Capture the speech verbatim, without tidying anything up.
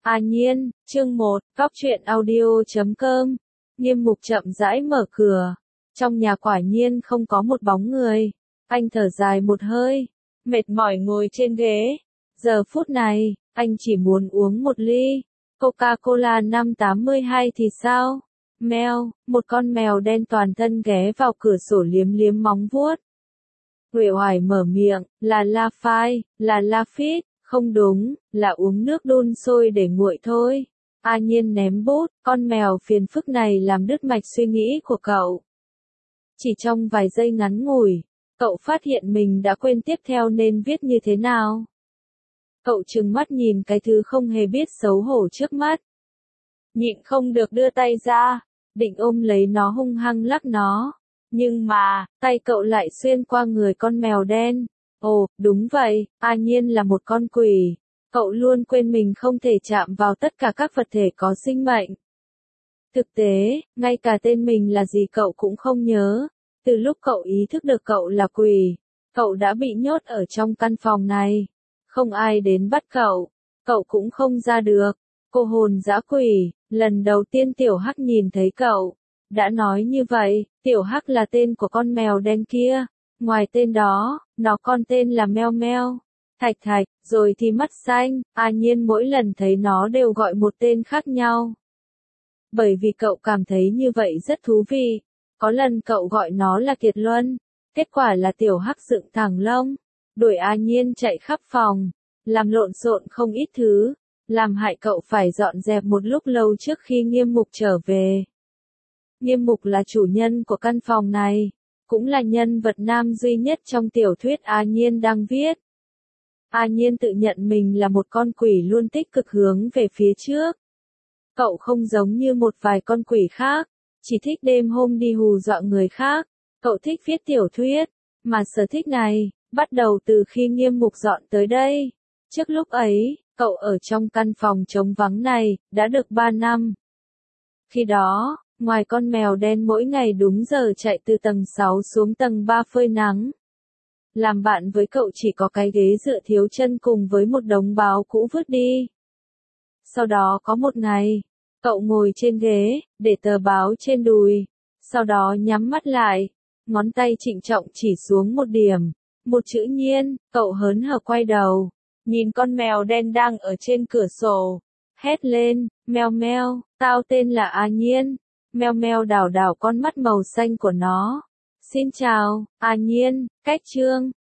À Nhiên, chương một, Góc truyện audio chấm com. Nghiêm Mục chậm rãi mở cửa. Trong nhà quả nhiên không có một bóng người. Anh thở dài một hơi, mệt mỏi ngồi trên ghế. Giờ phút này, anh chỉ muốn uống một ly Coca-Cola năm tám mươi hai thì sao? Mèo, một con mèo đen toàn thân ghé vào cửa sổ liếm liếm móng vuốt. Uể oải mở miệng, là La Phai, là La Phít. Không đúng, là uống nước đun sôi để nguội thôi. A Nhiên ném bút, con mèo phiền phức này làm đứt mạch suy nghĩ của cậu. Chỉ trong vài giây ngắn ngủi, cậu phát hiện mình đã quên tiếp theo nên viết như thế nào. Cậu trừng mắt nhìn cái thứ không hề biết xấu hổ trước mắt. Nhịn không được đưa tay ra, định ôm lấy nó hung hăng lắc nó. Nhưng mà, tay cậu lại xuyên qua người con mèo đen. Ồ, đúng vậy, A Nhiên là một con quỷ. Cậu luôn quên mình không thể chạm vào tất cả các vật thể có sinh mệnh. Thực tế, ngay cả tên mình là gì cậu cũng không nhớ. Từ lúc cậu ý thức được cậu là quỷ, cậu đã bị nhốt ở trong căn phòng này. Không ai đến bắt cậu, cậu cũng không ra được. Cô hồn dã quỷ, lần đầu tiên Tiểu Hắc nhìn thấy cậu, đã nói như vậy, Tiểu Hắc là tên của con mèo đen kia. Ngoài tên đó, nó còn tên là Meo Meo, Thạch Thạch, rồi thì Mắt Xanh. A Nhiên mỗi lần thấy nó đều gọi một tên khác nhau. Bởi vì cậu cảm thấy như vậy rất thú vị. Có lần cậu gọi nó là Kiệt Luân, kết quả là Tiểu Hắc dựng thẳng lông, đuổi A Nhiên chạy khắp phòng, làm lộn xộn không ít thứ, làm hại cậu phải dọn dẹp một lúc lâu trước khi Nghiêm Mục trở về. Nghiêm Mục là chủ nhân của căn phòng này, cũng là nhân vật nam duy nhất trong tiểu thuyết A Nhiên đang viết. A Nhiên tự nhận mình là một con quỷ luôn tích cực hướng về phía trước. Cậu không giống như một vài con quỷ khác, chỉ thích đêm hôm đi hù dọa người khác. Cậu thích viết tiểu thuyết, mà sở thích này, bắt đầu từ khi Nghiêm Mục dọn tới đây. Trước lúc ấy, cậu ở trong căn phòng trống vắng này, đã được ba năm. Khi đó, ngoài con mèo đen mỗi ngày đúng giờ chạy từ tầng sáu xuống tầng ba phơi nắng. Làm bạn với cậu chỉ có cái ghế dựa thiếu chân cùng với một đống báo cũ vứt đi. Sau đó có một ngày, cậu ngồi trên ghế, để tờ báo trên đùi. Sau đó nhắm mắt lại, ngón tay trịnh trọng chỉ xuống một điểm, một chữ Nhiên. Cậu hớn hở quay đầu, nhìn con mèo đen đang ở trên cửa sổ, hét lên, Meo Meo, tao tên là A Nhiên. Meo Meo đảo đảo con mắt màu xanh của nó. Xin chào, A Nhiên, cách chương.